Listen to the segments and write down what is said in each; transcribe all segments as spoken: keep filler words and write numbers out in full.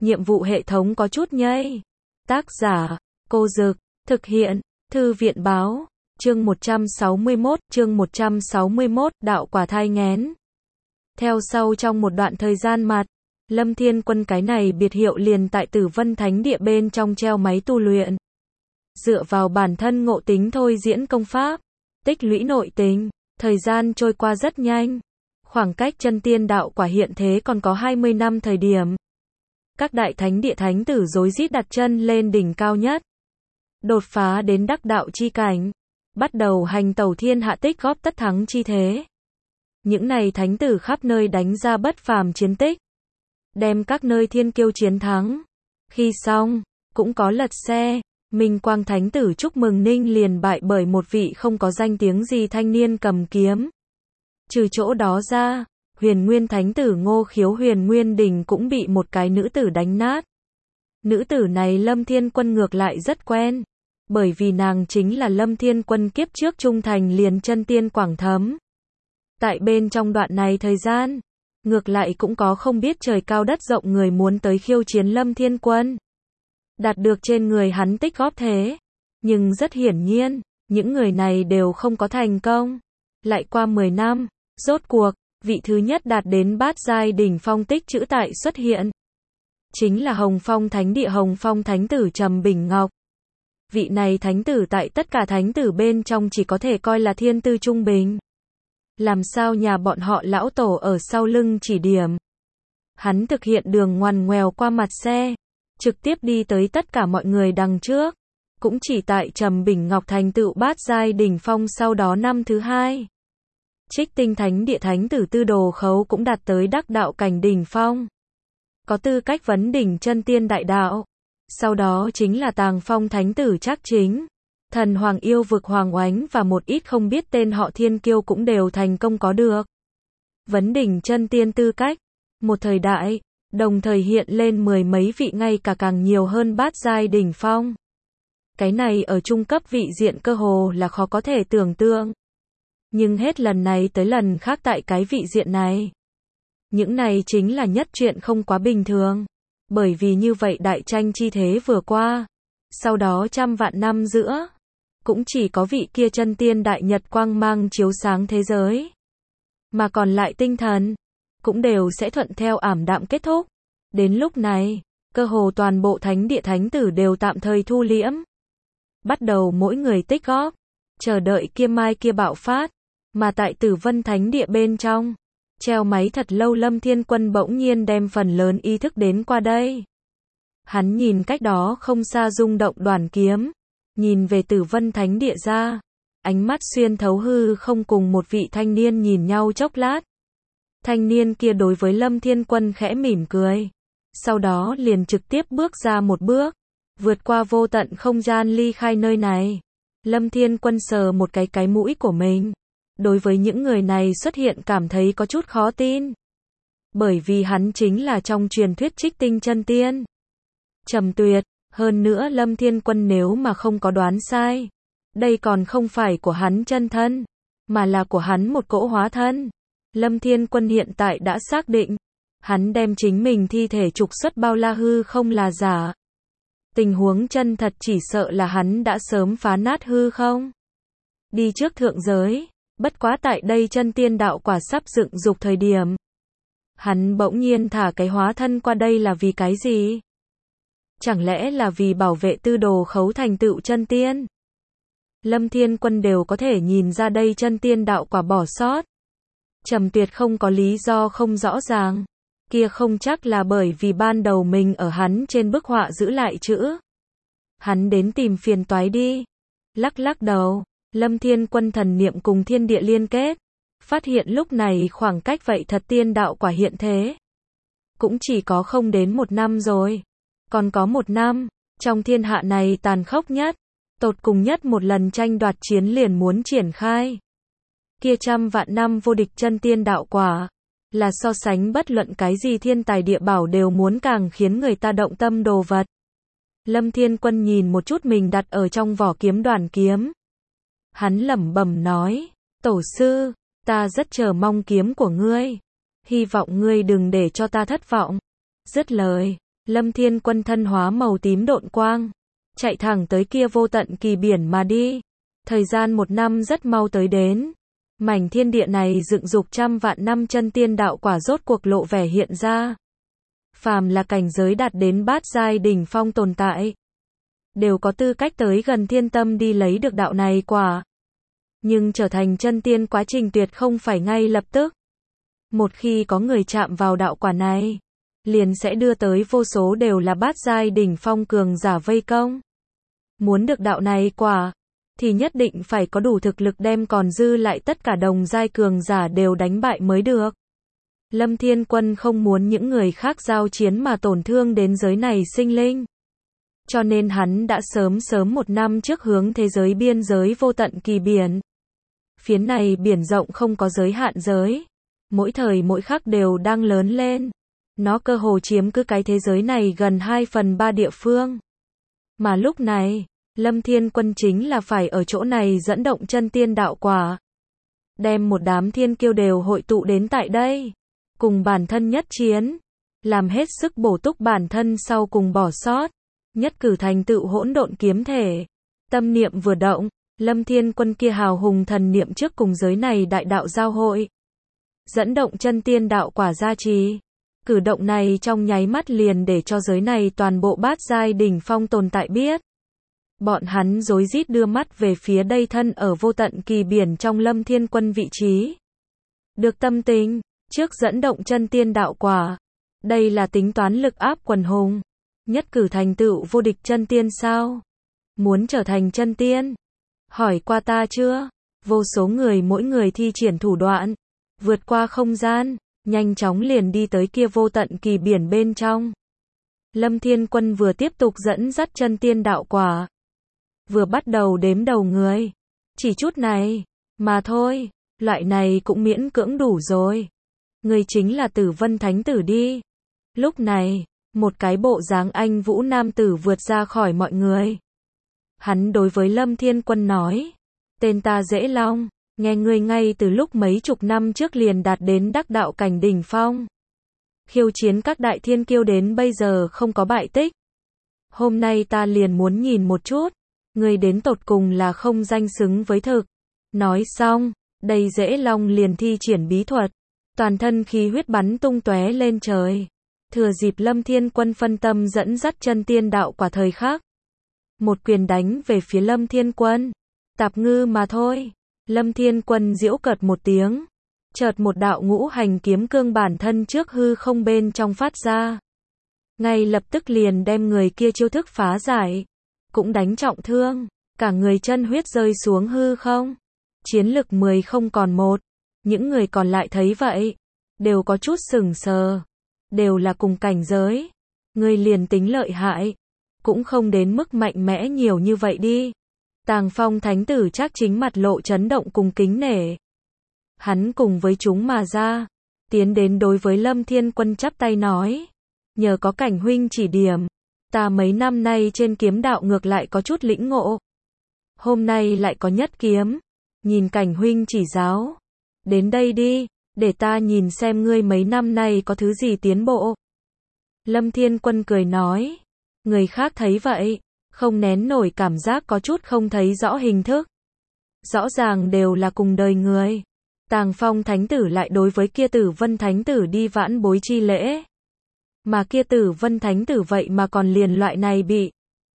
nhiệm vụ hệ thống có chút nhây. Tác giả, Cô Dực, thực hiện, Thư viện báo, chương một trăm sáu mươi mốt, chương một trăm sáu mươi mốt, đạo quả thai nghén. Theo sau trong một đoạn thời gian mặt, Lâm Thiên Quân cái này biệt hiệu liền tại Tử Vân Thánh Địa bên trong treo máy tu luyện. Dựa vào bản thân ngộ tính thôi diễn công pháp, tích lũy nội tình, thời gian trôi qua rất nhanh. Khoảng cách chân tiên đạo quả hiện thế còn có hai mươi năm thời điểm. Các đại thánh địa thánh tử rối rít đặt chân lên đỉnh cao nhất. Đột phá đến đắc đạo chi cảnh. Bắt đầu hành tẩu thiên hạ tích góp tất thắng chi thế. Những này thánh tử khắp nơi đánh ra bất phàm chiến tích. Đem các nơi thiên kiêu chiến thắng. Khi xong, cũng có lật xe. Minh Quang thánh tử chúc mừng Ninh liền bại bởi một vị không có danh tiếng gì thanh niên cầm kiếm. Trừ chỗ đó ra, Huyền Nguyên thánh tử Ngô Khiếu Huyền Nguyên Đình cũng bị một cái nữ tử đánh nát. Nữ tử này Lâm Thiên Quân ngược lại rất quen, bởi vì nàng chính là Lâm Thiên Quân kiếp trước trung thành liền chân tiên Quảng Thấm. Tại bên trong đoạn này thời gian, ngược lại cũng có không biết trời cao đất rộng người muốn tới khiêu chiến Lâm Thiên Quân. Đạt được trên người hắn tích góp thế, nhưng rất hiển nhiên, những người này đều không có thành công. Lại qua mười năm, rốt cuộc, vị thứ nhất đạt đến bát giai đỉnh phong tích chữ tại xuất hiện. Chính là Hồng Phong Thánh Địa Hồng Phong Thánh Tử Trầm Bình Ngọc. Vị này thánh tử tại tất cả thánh tử bên trong chỉ có thể coi là thiên tư trung bình. Làm sao nhà bọn họ lão tổ ở sau lưng chỉ điểm. Hắn thực hiện đường ngoằn ngoèo qua mặt xe, trực tiếp đi tới tất cả mọi người đằng trước. Cũng chỉ tại Trầm Bình Ngọc thành tựu bát giai đỉnh phong sau đó năm thứ hai. Trích Tinh Thánh Địa thánh tử Tư Đồ Khấu cũng đạt tới đắc đạo cảnh đỉnh phong. Có tư cách vấn đỉnh chân tiên đại đạo. Sau đó chính là Tàng Phong thánh tử Trác Chính, Thần Hoàng yêu vực Hoàng Oánh và một ít không biết tên họ thiên kiêu cũng đều thành công có được vấn đỉnh chân tiên tư cách. Một thời đại, đồng thời hiện lên mười mấy vị ngay cả càng nhiều hơn bát giai đỉnh phong. Cái này ở trung cấp vị diện cơ hồ là khó có thể tưởng tượng. Nhưng hết lần này tới lần khác tại cái vị diện này. Những này chính là nhất chuyện không quá bình thường. Bởi vì như vậy đại tranh chi thế vừa qua. Sau đó trăm vạn năm giữa. Cũng chỉ có vị kia chân tiên đại nhật quang mang chiếu sáng thế giới. Mà còn lại tinh thần. Cũng đều sẽ thuận theo ảm đạm kết thúc. Đến lúc này, cơ hồ toàn bộ thánh địa thánh tử đều tạm thời thu liễm. Bắt đầu mỗi người tích góp. Chờ đợi kia mai kia bạo phát. Mà tại Tử Vân Thánh Địa bên trong, treo máy thật lâu Lâm Thiên Quân bỗng nhiên đem phần lớn ý thức đến qua đây. Hắn nhìn cách đó không xa rung động đoàn kiếm, nhìn về Tử Vân Thánh Địa ra, ánh mắt xuyên thấu hư không cùng một vị thanh niên nhìn nhau chốc lát. Thanh niên kia đối với Lâm Thiên Quân khẽ mỉm cười, sau đó liền trực tiếp bước ra một bước, vượt qua vô tận không gian ly khai nơi này. Lâm Thiên Quân sờ một cái cái mũi của mình. Đối với những người này xuất hiện cảm thấy có chút khó tin. Bởi vì hắn chính là trong truyền thuyết Trích Tinh chân tiên. Trầm tuyệt, hơn nữa Lâm Thiên Quân nếu mà không có đoán sai. Đây còn không phải của hắn chân thân, mà là của hắn một cỗ hóa thân. Lâm Thiên Quân hiện tại đã xác định. Hắn đem chính mình thi thể trục xuất bao la hư không là giả. Tình huống chân thật chỉ sợ là hắn đã sớm phá nát hư không. Đi trước thượng giới. Bất quá tại đây chân tiên đạo quả sắp dựng dục thời điểm. Hắn bỗng nhiên thả cái hóa thân qua đây là vì cái gì? Chẳng lẽ là vì bảo vệ Tư Đồ Khấu thành tựu chân tiên? Lâm Thiên Quân đều có thể nhìn ra đây chân tiên đạo quả bỏ sót. Trầm tuyệt không có lý do không rõ ràng. Kia không chắc là bởi vì ban đầu mình ở hắn trên bức họa giữ lại chữ. Hắn đến tìm phiền toái đi. Lắc lắc đầu. Lâm Thiên Quân thần niệm cùng thiên địa liên kết, phát hiện lúc này khoảng cách vậy thật tiên đạo quả hiện thế. Cũng chỉ có không đến một năm rồi. Còn có một năm, trong thiên hạ này tàn khốc nhất, tột cùng nhất một lần tranh đoạt chiến liền muốn triển khai. Kia trăm vạn năm vô địch chân tiên đạo quả, là so sánh bất luận cái gì thiên tài địa bảo đều muốn càng khiến người ta động tâm đồ vật. Lâm Thiên Quân nhìn một chút mình đặt ở trong vỏ kiếm đoàn kiếm. Hắn lẩm bẩm nói, tổ sư, ta rất chờ mong kiếm của ngươi. Hy vọng ngươi đừng để cho ta thất vọng. Dứt lời, Lâm Thiên Quân thân hóa màu tím độn quang, chạy thẳng tới kia vô tận kỳ biển mà đi. Thời gian một năm rất mau tới đến. Mảnh thiên địa này dựng dục trăm vạn năm chân tiên đạo quả rốt cuộc lộ vẻ hiện ra. Phàm là cảnh giới đạt đến bát giai đỉnh phong tồn tại, đều có tư cách tới gần thiên tâm đi lấy được đạo này quả. Nhưng trở thành chân tiên quá trình tuyệt không phải ngay lập tức. Một khi có người chạm vào đạo quả này, liền sẽ đưa tới vô số đều là bát giai đỉnh phong cường giả vây công. Muốn được đạo này quả, thì nhất định phải có đủ thực lực đem còn dư lại tất cả đồng giai cường giả đều đánh bại mới được. Lâm Thiên Quân không muốn những người khác giao chiến mà tổn thương đến giới này sinh linh. Cho nên hắn đã sớm sớm một năm trước hướng thế giới biên giới vô tận kỳ biển. Phiến này biển rộng không có giới hạn giới. Mỗi thời mỗi khắc đều đang lớn lên. Nó cơ hồ chiếm cứ cái thế giới này gần hai phần ba địa phương. Mà lúc này, Lâm Thiên Quân chính là phải ở chỗ này dẫn động chân tiên đạo quả. Đem một đám thiên kiêu đều hội tụ đến tại đây. Cùng bản thân nhất chiến. Làm hết sức bổ túc bản thân sau cùng bỏ sót. Nhất cử thành tựu hỗn độn kiếm thể. Tâm niệm vừa động, Lâm Thiên Quân kia hào hùng thần niệm trước cùng giới này đại đạo giao hội. Dẫn động chân tiên đạo quả gia trì. Cử động này trong nháy mắt liền để cho giới này toàn bộ bát giai đỉnh phong tồn tại biết. Bọn hắn rối rít đưa mắt về phía đây thân ở vô tận kỳ biển trong Lâm Thiên Quân vị trí. Được tâm tính, trước dẫn động chân tiên đạo quả. Đây là tính toán lực áp quần hùng. Nhất cử thành tựu vô địch chân tiên sao? Muốn trở thành chân tiên? Hỏi qua ta chưa? Vô số người mỗi người thi triển thủ đoạn. Vượt qua không gian, nhanh chóng liền đi tới kia vô tận kỳ biển bên trong. Lâm Thiên Quân vừa tiếp tục dẫn dắt chân tiên đạo quả. Vừa bắt đầu đếm đầu người. Chỉ chút này, mà thôi, loại này cũng miễn cưỡng đủ rồi. Người chính là Tử Vân Thánh Tử đi. Lúc này, một cái bộ dáng anh vũ nam tử vượt ra khỏi mọi người. Hắn đối với Lâm Thiên Quân nói, tên ta Dễ Long, nghe ngươi ngay từ lúc mấy chục năm trước liền đạt đến đắc đạo cảnh đỉnh phong. Khiêu chiến các đại thiên kiêu đến bây giờ không có bại tích. Hôm nay ta liền muốn nhìn một chút, ngươi đến tột cùng là không danh xứng với thực. Nói xong, đây Dễ Long liền thi triển bí thuật, toàn thân khí huyết bắn tung tóe lên trời. Thừa dịp Lâm Thiên Quân phân tâm dẫn dắt chân tiên đạo quả thời khắc. Một quyền đánh về phía Lâm Thiên Quân. Tạp ngư mà thôi. Lâm Thiên Quân giễu cợt một tiếng. Chợt một đạo ngũ hành kiếm cương bản thân trước hư không bên trong phát ra. Ngay lập tức liền đem người kia chiêu thức phá giải. Cũng đánh trọng thương. Cả người chân huyết rơi xuống hư không. Chiến lực mười không còn một. Những người còn lại thấy vậy. Đều có chút sửng sờ. Đều là cùng cảnh giới. Ngươi liền tính lợi hại. Cũng không đến mức mạnh mẽ nhiều như vậy đi. Tàng Phong Thánh Tử chắc chính mặt lộ chấn động cùng kính nể. Hắn cùng với chúng mà ra. Tiến đến đối với Lâm Thiên Quân chắp tay nói. Nhờ có Cảnh huynh chỉ điểm. Ta mấy năm nay trên kiếm đạo ngược lại có chút lĩnh ngộ. Hôm nay lại có nhất kiếm. Nhìn Cảnh huynh chỉ giáo. Đến đây đi. Để ta nhìn xem ngươi mấy năm nay có thứ gì tiến bộ. Lâm Thiên Quân cười nói. Người khác thấy vậy, không nén nổi cảm giác có chút không thấy rõ hình thức. Rõ ràng đều là cùng đời người. Tàng Phong Thánh Tử lại đối với kia Tử Vân Thánh Tử đi vãn bối chi lễ. Mà kia Tử Vân Thánh Tử vậy mà còn liền loại này bị.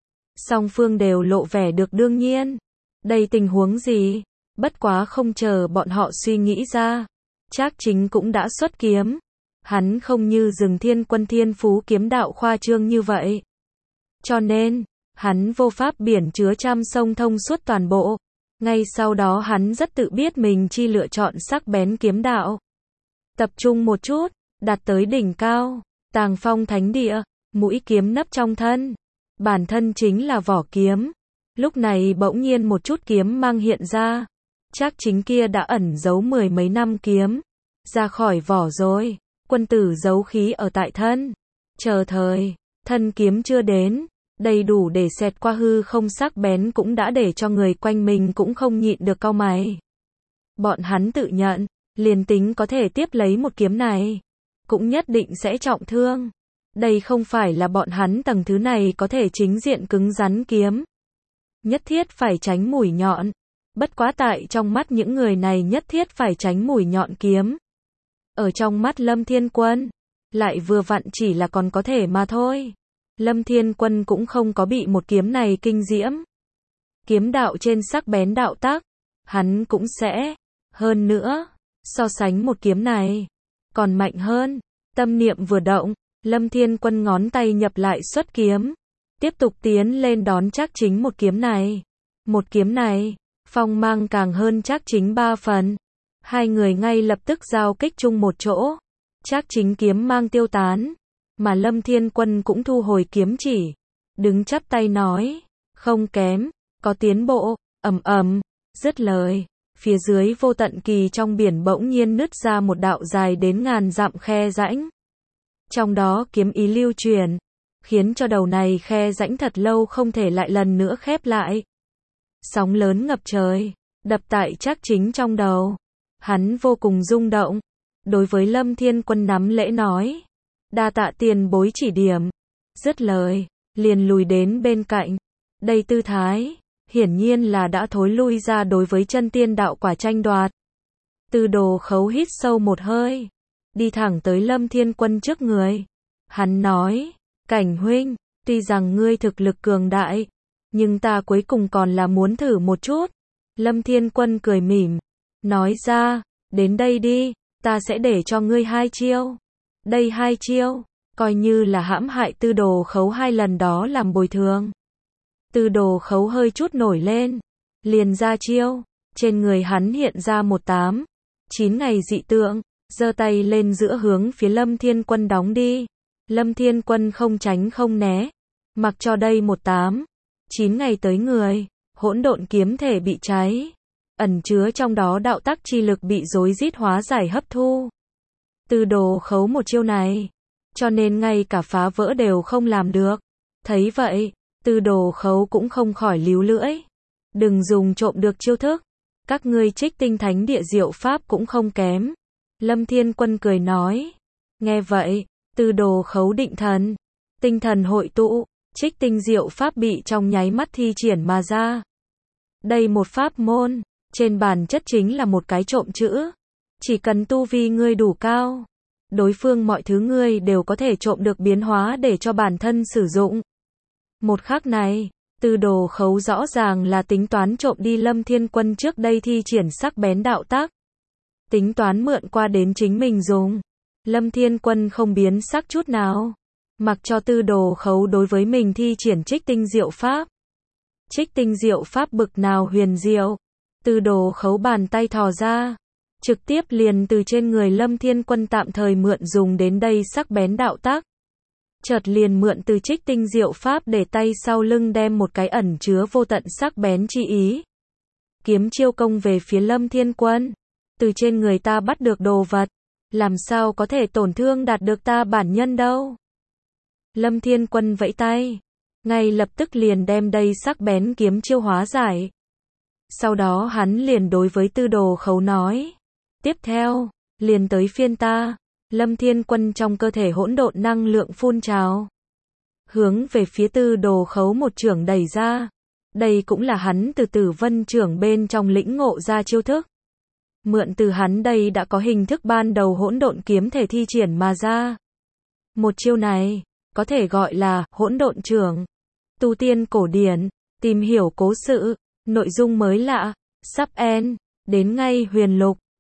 Song phương đều lộ vẻ được đương nhiên. Đây tình huống gì? Bất quá không chờ bọn họ suy nghĩ ra. Trác Chính cũng đã xuất kiếm. Hắn không như Rừng Thiên Quân thiên phú kiếm đạo khoa trương như vậy. Cho nên, hắn vô pháp biển chứa trăm sông thông suốt toàn bộ. Ngay sau đó hắn rất tự biết mình chi lựa chọn sắc bén kiếm đạo. Tập trung một chút, đạt tới đỉnh cao, Tàng Phong Thánh Địa, mũi kiếm nấp trong thân. Bản thân chính là vỏ kiếm. Lúc này bỗng nhiên một chút kiếm mang hiện ra. Trác Chính kia đã ẩn giấu mười mấy năm kiếm. Ra khỏi vỏ rồi, quân tử giấu khí ở tại thân. Chờ thời, thân kiếm chưa đến, đầy đủ để xẹt qua hư không sắc bén cũng đã để cho người quanh mình cũng không nhịn được cau mày. Bọn hắn tự nhận, liền tính có thể tiếp lấy một kiếm này, cũng nhất định sẽ trọng thương. Đây không phải là bọn hắn tầng thứ này có thể chính diện cứng rắn kiếm. Nhất thiết phải tránh mũi nhọn. Bất quá tại trong mắt những người này nhất thiết phải tránh mũi nhọn kiếm. Ở trong mắt Lâm Thiên Quân, lại vừa vặn chỉ là còn có thể mà thôi. Lâm Thiên Quân cũng không có bị một kiếm này kinh diễm. Kiếm đạo trên sắc bén đạo tác, hắn cũng sẽ. Hơn nữa, so sánh một kiếm này, còn mạnh hơn. Tâm niệm vừa động, Lâm Thiên Quân ngón tay nhập lại xuất kiếm. Tiếp tục tiến lên đón Trác Chính một kiếm này. Một kiếm này, phong mang càng hơn Trác Chính ba phần. Hai người ngay lập tức giao kích chung một chỗ. Trác Chính kiếm mang tiêu tán, mà Lâm Thiên Quân cũng thu hồi kiếm chỉ. Đứng chắp tay nói, không kém, có tiến bộ, ầm ầm, dứt lời. Phía dưới vô tận kỳ trong biển bỗng nhiên nứt ra một đạo dài đến ngàn dặm khe rãnh. Trong đó kiếm ý lưu truyền, khiến cho đầu này khe rãnh thật lâu không thể lại lần nữa khép lại. Sóng lớn ngập trời, đập tại Trác Chính trong đầu. Hắn vô cùng rung động. Đối với Lâm Thiên Quân nắm lễ nói, đa tạ tiền bối chỉ điểm. Dứt lời, liền lùi đến bên cạnh. Đây tư thái, hiển nhiên là đã thối lui ra đối với chân tiên đạo quả tranh đoạt. Tư Đồ Khấu hít sâu một hơi, đi thẳng tới Lâm Thiên Quân trước người. Hắn nói, Cảnh huynh, tuy rằng ngươi thực lực cường đại, nhưng ta cuối cùng còn là muốn thử một chút. Lâm Thiên Quân cười mỉm, nói ra, đến đây đi, ta sẽ để cho ngươi hai chiêu. Đây hai chiêu, coi như là hãm hại Tư Đồ Khấu hai lần đó làm bồi thường. Tư Đồ Khấu hơi chút nổi lên, liền ra chiêu, trên người hắn hiện ra một tám, chín ngày dị tượng, giơ tay lên giữa hướng phía Lâm Thiên Quân đóng đi. Lâm Thiên Quân không tránh không né, mặc cho đây một tám, chín ngày tới người, hỗn độn kiếm thể bị cháy, ẩn chứa trong đó đạo tắc chi lực bị rối rít hóa giải hấp thu. Tư Đồ Khấu một chiêu này, cho nên ngay cả phá vỡ đều không làm được. Thấy vậy, Tư Đồ Khấu cũng không khỏi líu lưỡi. Đừng dùng trộm được chiêu thức, các ngươi Trích Tinh Thánh Địa diệu pháp cũng không kém. Lâm Thiên Quân cười nói. Nghe vậy, Tư Đồ Khấu định thần, tinh thần hội tụ, Trích Tinh diệu pháp bị trong nháy mắt thi triển mà ra. Đây một pháp môn, trên bản chất chính là một cái trộm chữ. Chỉ cần tu vi ngươi đủ cao, đối phương mọi thứ ngươi đều có thể trộm được biến hóa để cho bản thân sử dụng. Một khắc này, Tư Đồ Khấu rõ ràng là tính toán trộm đi Lâm Thiên Quân trước đây thi triển sắc bén đạo tác. Tính toán mượn qua đến chính mình dùng. Lâm Thiên Quân không biến sắc chút nào, mặc cho Tư Đồ Khấu đối với mình thi triển Trích Tinh diệu pháp. Trích Tinh diệu pháp bực nào huyền diệu, Tư Đồ Khấu bàn tay thò ra, trực tiếp liền từ trên người Lâm Thiên Quân tạm thời mượn dùng đến đây sắc bén đạo tác. Chợt liền mượn từ Trích Tinh diệu pháp để tay sau lưng đem một cái ẩn chứa vô tận sắc bén chi ý. Kiếm chiêu công về phía Lâm Thiên Quân. Từ trên người ta bắt được đồ vật, làm sao có thể tổn thương đạt được ta bản nhân đâu. Lâm Thiên Quân vẫy tay, ngay lập tức liền đem đây sắc bén kiếm chiêu hóa giải. Sau đó hắn liền đối với Tư Đồ Khấu nói, tiếp theo, liền tới phiên ta. Lâm Thiên Quân trong cơ thể hỗn độn năng lượng phun trào, hướng về phía Tư Đồ Khấu một chưởng đẩy ra. Đây cũng là hắn từ Tử Vân chưởng bên trong lĩnh ngộ ra chiêu thức. Mượn từ hắn đây đã có hình thức ban đầu hỗn độn kiếm thể thi triển mà ra. Một chiêu này, có thể gọi là hỗn độn chưởng. Tu tiên cổ điển, tìm hiểu cố sự, nội dung mới lạ, sắp end, đến ngay huyền lục.